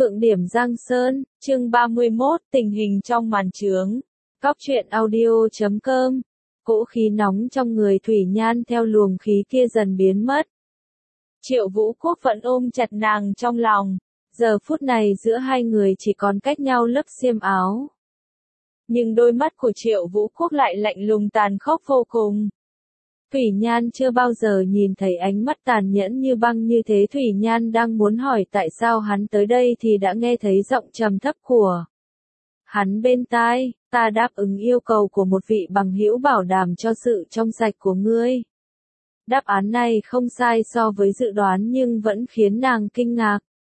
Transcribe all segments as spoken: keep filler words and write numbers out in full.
Phượng Điểm Giang Sơn, chương ba mươi mốt, tình hình trong màn trướng. Cóc truyện audio chấm com. Cỗ khí nóng trong người Thủy Nhan theo luồng khí kia dần biến mất. Triệu Vũ Quốc vẫn ôm chặt nàng trong lòng. Giờ phút này giữa hai người chỉ còn cách nhau lớp xiêm áo. Nhưng đôi mắt của Triệu Vũ Quốc lại lạnh lùng tàn khốc vô cùng. Thủy Nhan chưa bao giờ nhìn thấy ánh mắt tàn nhẫn như băng như thế. Thủy Nhan đang muốn hỏi tại sao hắn tới đây thì đã nghe thấy giọng trầm thấp của hắn bên tai, ta đáp ứng yêu cầu của một vị bằng hữu bảo đảm cho sự trong sạch của ngươi. Đáp án này không sai so với dự đoán nhưng vẫn khiến nàng kinh ngạc.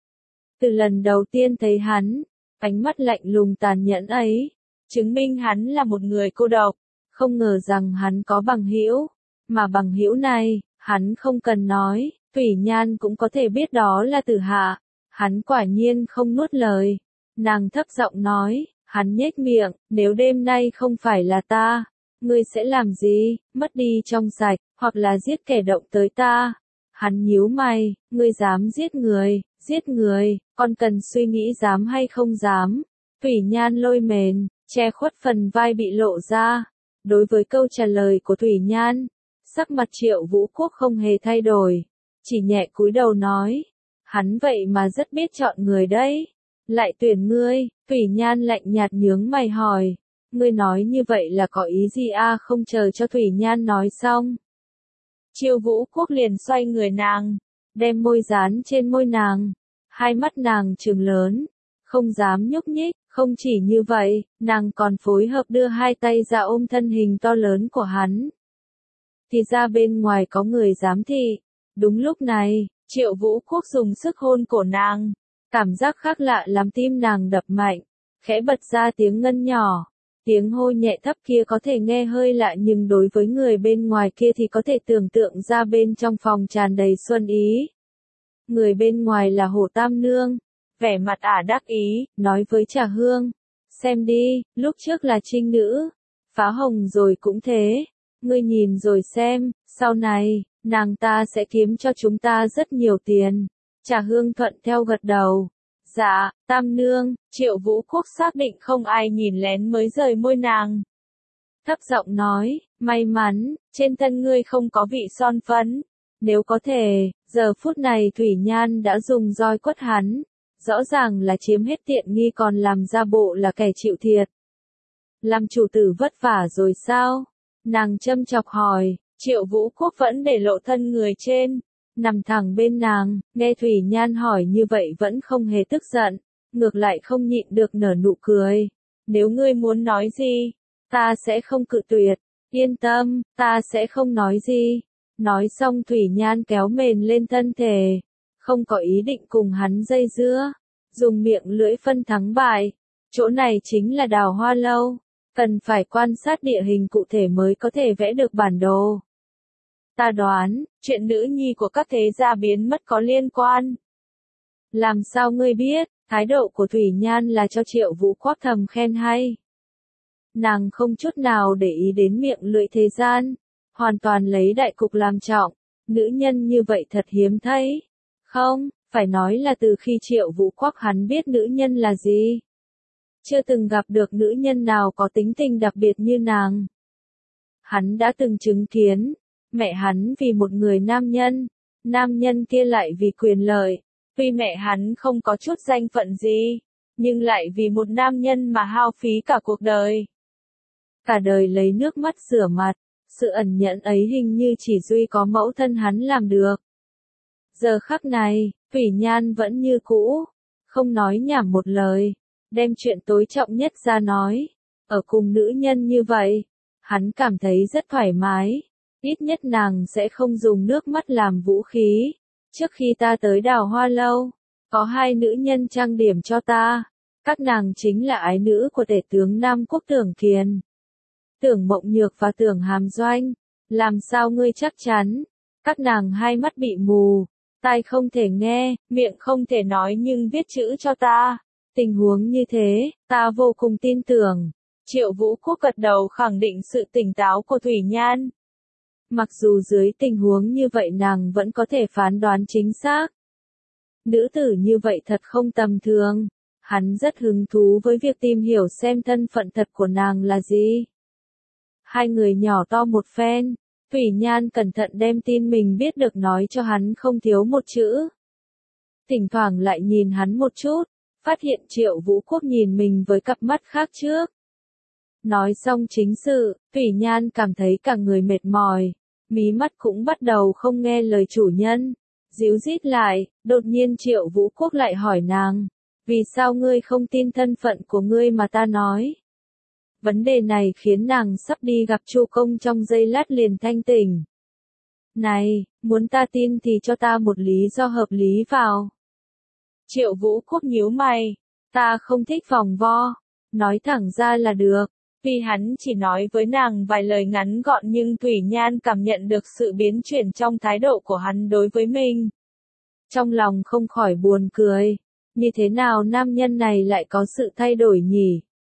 Từ lần đầu tiên thấy hắn, ánh mắt lạnh lùng tàn nhẫn ấy, chứng minh hắn là một người cô độc, không ngờ rằng hắn có bằng hữu. Mà bằng hữu này, hắn không cần nói, Thủy Nhan cũng có thể biết đó là Tử Hạ. Hắn quả nhiên không nuốt lời. Nàng thấp giọng nói, hắn nhếch miệng, nếu đêm nay không phải là ta, ngươi sẽ làm gì, mất đi trong sạch, hoặc là giết kẻ động tới ta. Hắn nhíu mày, ngươi dám giết người, giết người, còn cần suy nghĩ dám hay không dám. Thủy Nhan lôi mền, che khuất phần vai bị lộ ra. Đối với câu trả lời của Thủy Nhan, sắc mặt Triệu Vũ Quốc không hề thay đổi, chỉ nhẹ cúi đầu nói, hắn vậy mà rất biết chọn người đấy, lại tuyển ngươi. Thủy Nhan lạnh nhạt nhướng mày hỏi, ngươi nói như vậy là có ý gì a? Không chờ cho Thủy Nhan nói xong, Triệu Vũ Quốc liền xoay người nàng, đem môi dán trên môi nàng, hai mắt nàng trừng lớn, không dám nhúc nhích. Không chỉ như vậy, nàng còn phối hợp đưa hai tay ra ôm thân hình to lớn của hắn. Thì ra bên ngoài có người giám thị. Đúng lúc này, Triệu Vũ Quốc dùng sức hôn cổ nàng. Cảm giác khác lạ làm tim nàng đập mạnh, khẽ bật ra tiếng ngân nhỏ. Tiếng hô nhẹ thấp kia có thể nghe hơi lạ nhưng đối với người bên ngoài kia thì có thể tưởng tượng ra bên trong phòng tràn đầy xuân ý. Người bên ngoài là Hồ Tam Nương, vẻ mặt ả đắc ý, nói với Trà Hương, xem đi, lúc trước là trinh nữ, phá hồng rồi cũng thế. Ngươi nhìn rồi xem, sau này, nàng ta sẽ kiếm cho chúng ta rất nhiều tiền. Trà Hương thuận theo gật đầu. Dạ, Tam Nương. Triệu Vũ Quốc xác định không ai nhìn lén mới rời môi nàng. Thấp giọng nói, may mắn, trên thân ngươi không có vị son phấn. Nếu có thể, giờ phút này Thủy Nhan đã dùng roi quất hắn. Rõ ràng là chiếm hết tiện nghi còn làm ra bộ là kẻ chịu thiệt. Làm chủ tử vất vả rồi sao? Nàng châm chọc hỏi. Triệu Vũ Quốc vẫn để lộ thân người trên, nằm thẳng bên nàng, nghe Thủy Nhan hỏi như vậy vẫn không hề tức giận, ngược lại không nhịn được nở nụ cười. Nếu ngươi muốn nói gì, ta sẽ không cự tuyệt, yên tâm, ta sẽ không nói gì. Nói xong Thủy Nhan kéo mền lên thân thể, không có ý định cùng hắn dây dưa, dùng miệng lưỡi phân thắng bại. Chỗ này chính là Đào Hoa Lâu, cần phải quan sát địa hình cụ thể mới có thể vẽ được bản đồ. Ta đoán, chuyện nữ nhi của các thế gia biến mất có liên quan. Làm sao ngươi biết? Thái độ của Thủy Nhan là cho Triệu Vũ Quốc thầm khen hay. Nàng không chút nào để ý đến miệng lưỡi thế gian, hoàn toàn lấy đại cục làm trọng. Nữ nhân như vậy thật hiếm thấy. Không, phải nói là từ khi Triệu Vũ Quốc hắn biết nữ nhân là gì. Chưa từng gặp được nữ nhân nào có tính tình đặc biệt như nàng. Hắn đã từng chứng kiến, mẹ hắn vì một người nam nhân, nam nhân kia lại vì quyền lợi. Tuy mẹ hắn không có chút danh phận gì, nhưng lại vì một nam nhân mà hao phí cả cuộc đời. Cả đời lấy nước mắt rửa mặt, sự ẩn nhẫn ấy hình như chỉ duy có mẫu thân hắn làm được. Giờ khắc này, Thủy Nhan vẫn như cũ, không nói nhảm một lời, đem chuyện tối trọng nhất ra nói. Ở cùng nữ nhân như vậy, hắn cảm thấy rất thoải mái, ít nhất nàng sẽ không dùng nước mắt làm vũ khí. Trước khi ta tới Đào Hoa Lâu, có hai nữ nhân trang điểm cho ta, các nàng chính là ái nữ của tể tướng Nam Quốc Tưởng Kiền, Tưởng Mộng Nhược và Tưởng Hàm Doanh. Làm sao ngươi chắc chắn? Các nàng hai mắt bị mù, tai không thể nghe, miệng không thể nói nhưng viết chữ cho ta. Tình huống như thế, ta vô cùng tin tưởng. Triệu Vũ Quốc gật đầu khẳng định sự tỉnh táo của Thủy Nhan. Mặc dù dưới tình huống như vậy nàng vẫn có thể phán đoán chính xác. Nữ tử như vậy thật không tầm thường. Hắn rất hứng thú với việc tìm hiểu xem thân phận thật của nàng là gì. Hai người nhỏ to một phen, Thủy Nhan cẩn thận đem tin mình biết được nói cho hắn không thiếu một chữ. Thỉnh thoảng lại nhìn hắn một chút, phát hiện Triệu Vũ Quốc nhìn mình với cặp mắt khác trước. Nói xong chính sự, Thủy Nhan cảm thấy cả người mệt mỏi, mí mắt cũng bắt đầu không nghe lời chủ nhân, díu dít lại, đột nhiên Triệu Vũ Quốc lại hỏi nàng, vì sao ngươi không tin thân phận của ngươi mà ta nói? Vấn đề này khiến nàng sắp đi gặp Chu Công trong giây lát liền thanh tỉnh. Này, muốn ta tin thì cho ta một lý do hợp lý vào. Triệu Vũ Quốc nhíu mày, ta không thích vòng vo, nói thẳng ra là được. Vì hắn chỉ nói với nàng vài lời ngắn gọn nhưng Thủy Nhan cảm nhận được sự biến chuyển trong thái độ của hắn đối với mình. Trong lòng không khỏi buồn cười, như thế nào nam nhân này lại có sự thay đổi nhỉ?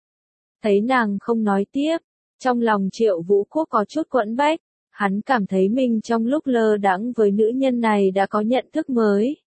Thấy nàng không nói tiếp, trong lòng Triệu Vũ Quốc có chút quẫn bách, hắn cảm thấy mình trong lúc lơ đãng với nữ nhân này đã có nhận thức mới.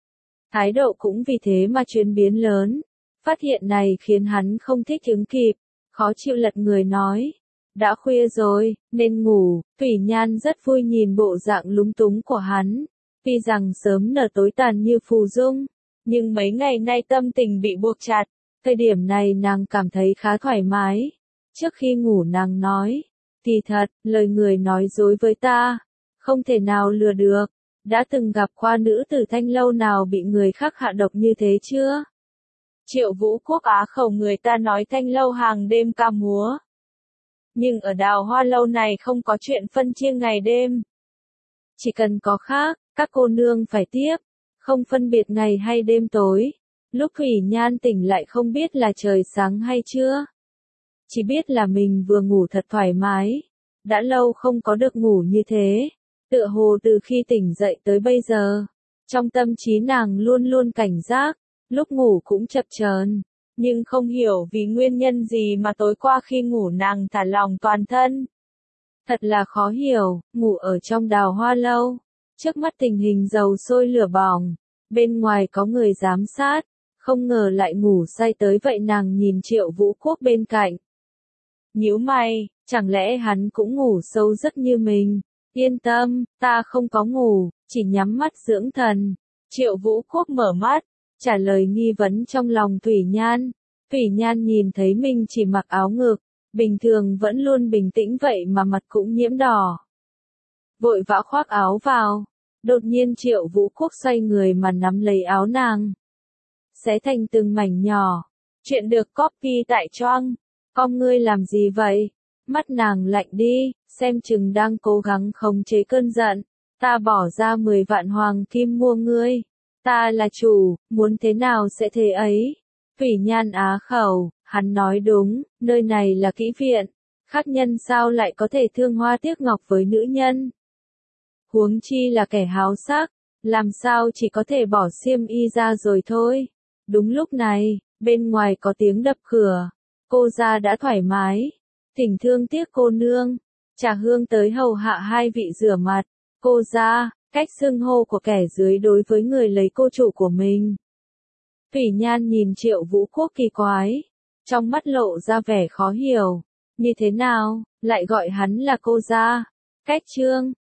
Thái độ cũng vì thế mà chuyển biến lớn, phát hiện này khiến hắn không thích ứng kịp, khó chịu lật người nói. Đã khuya rồi, nên ngủ. Thủy Nhan rất vui nhìn bộ dạng lúng túng của hắn, tuy rằng sớm nở tối tàn như phù dung, nhưng mấy ngày nay tâm tình bị buộc chặt. Thời điểm này nàng cảm thấy khá thoải mái. Trước khi ngủ nàng nói, kỳ thật, lời người nói dối với ta, không thể nào lừa được. Đã từng gặp qua nữ tử Thanh Lâu nào bị người khác hạ độc như thế chưa? Triệu Vũ Quốc á khẩu, người ta nói Thanh Lâu hàng đêm ca múa. Nhưng ở Đào Hoa Lâu này không có chuyện phân chia ngày đêm. Chỉ cần có khác, các cô nương phải tiếp, không phân biệt ngày hay đêm tối. Lúc Thủy Nhan tỉnh lại không biết là trời sáng hay chưa. Chỉ biết là mình vừa ngủ thật thoải mái. Đã lâu không có được ngủ như thế. Tựa hồ từ khi tỉnh dậy tới bây giờ. Trong tâm trí nàng luôn luôn cảnh giác. Lúc ngủ cũng chập chờn, nhưng không hiểu vì nguyên nhân gì mà tối qua khi ngủ nàng thả lỏng toàn thân. Thật là khó hiểu, ngủ ở trong Đào Hoa Lâu. Trước mắt tình hình dầu sôi lửa bỏng. Bên ngoài có người giám sát. Không ngờ lại ngủ say tới vậy. Nàng nhìn Triệu Vũ Quốc bên cạnh. Nhíu mày, chẳng lẽ hắn cũng ngủ sâu giấc như mình? Yên tâm, ta không có ngủ, chỉ nhắm mắt dưỡng thần. Triệu Vũ Quốc mở mắt, trả lời nghi vấn trong lòng Thủy Nhan. Thủy Nhan nhìn thấy mình chỉ mặc áo ngực, bình thường vẫn luôn bình tĩnh vậy mà mặt cũng nhiễm đỏ. Vội vã khoác áo vào, đột nhiên Triệu Vũ Quốc xoay người mà nắm lấy áo nàng. Xé thành từng mảnh nhỏ. Chuyện được copy tại Choang. Con ngươi làm gì vậy? Mắt nàng lạnh đi, xem chừng đang cố gắng khống chế cơn giận. Ta bỏ ra mười vạn hoàng kim mua ngươi. Ta là chủ, muốn thế nào sẽ thế ấy. Thủy Nhan á khẩu, hắn nói đúng, nơi này là kỹ viện. Khác nhân sao lại có thể thương hoa tiếc ngọc với nữ nhân. Huống chi là kẻ háo sắc, làm sao chỉ có thể bỏ xiêm y ra rồi thôi. Đúng lúc này, bên ngoài có tiếng đập cửa. Cô ra đã thoải mái. Thỉnh thương tiếc cô nương. Trà Hương tới hầu hạ hai vị rửa mặt. Cô ra, cách xưng hô của kẻ dưới đối với người lấy cô chủ của mình. Thủy Nhan nhìn Triệu Vũ Quốc kỳ quái. Trong mắt lộ ra vẻ khó hiểu. Như thế nào, lại gọi hắn là cô ra? Cách trương,